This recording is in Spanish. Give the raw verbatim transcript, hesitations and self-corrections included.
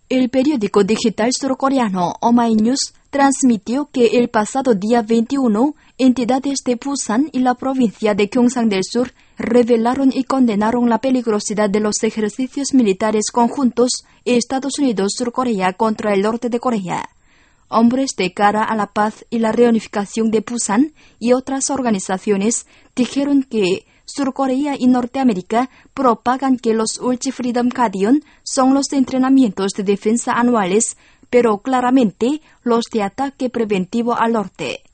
El periódico digital surcoreano Omae-News transmitió que el pasado día veintiuno, entidades de Busan y la provincia de Gyeongsang del Sur revelaron y condenaron la peligrosidad de los ejercicios militares conjuntos Estados Unidos-Surcorea contra el norte de Corea. Hombres de cara a la paz y la reunificación de Busan y otras organizaciones dijeron que Surcorea y Norteamérica propagan que los Ulchi Freedom Guardian son los entrenamientos de defensa anuales, pero claramente los de ataque preventivo al norte.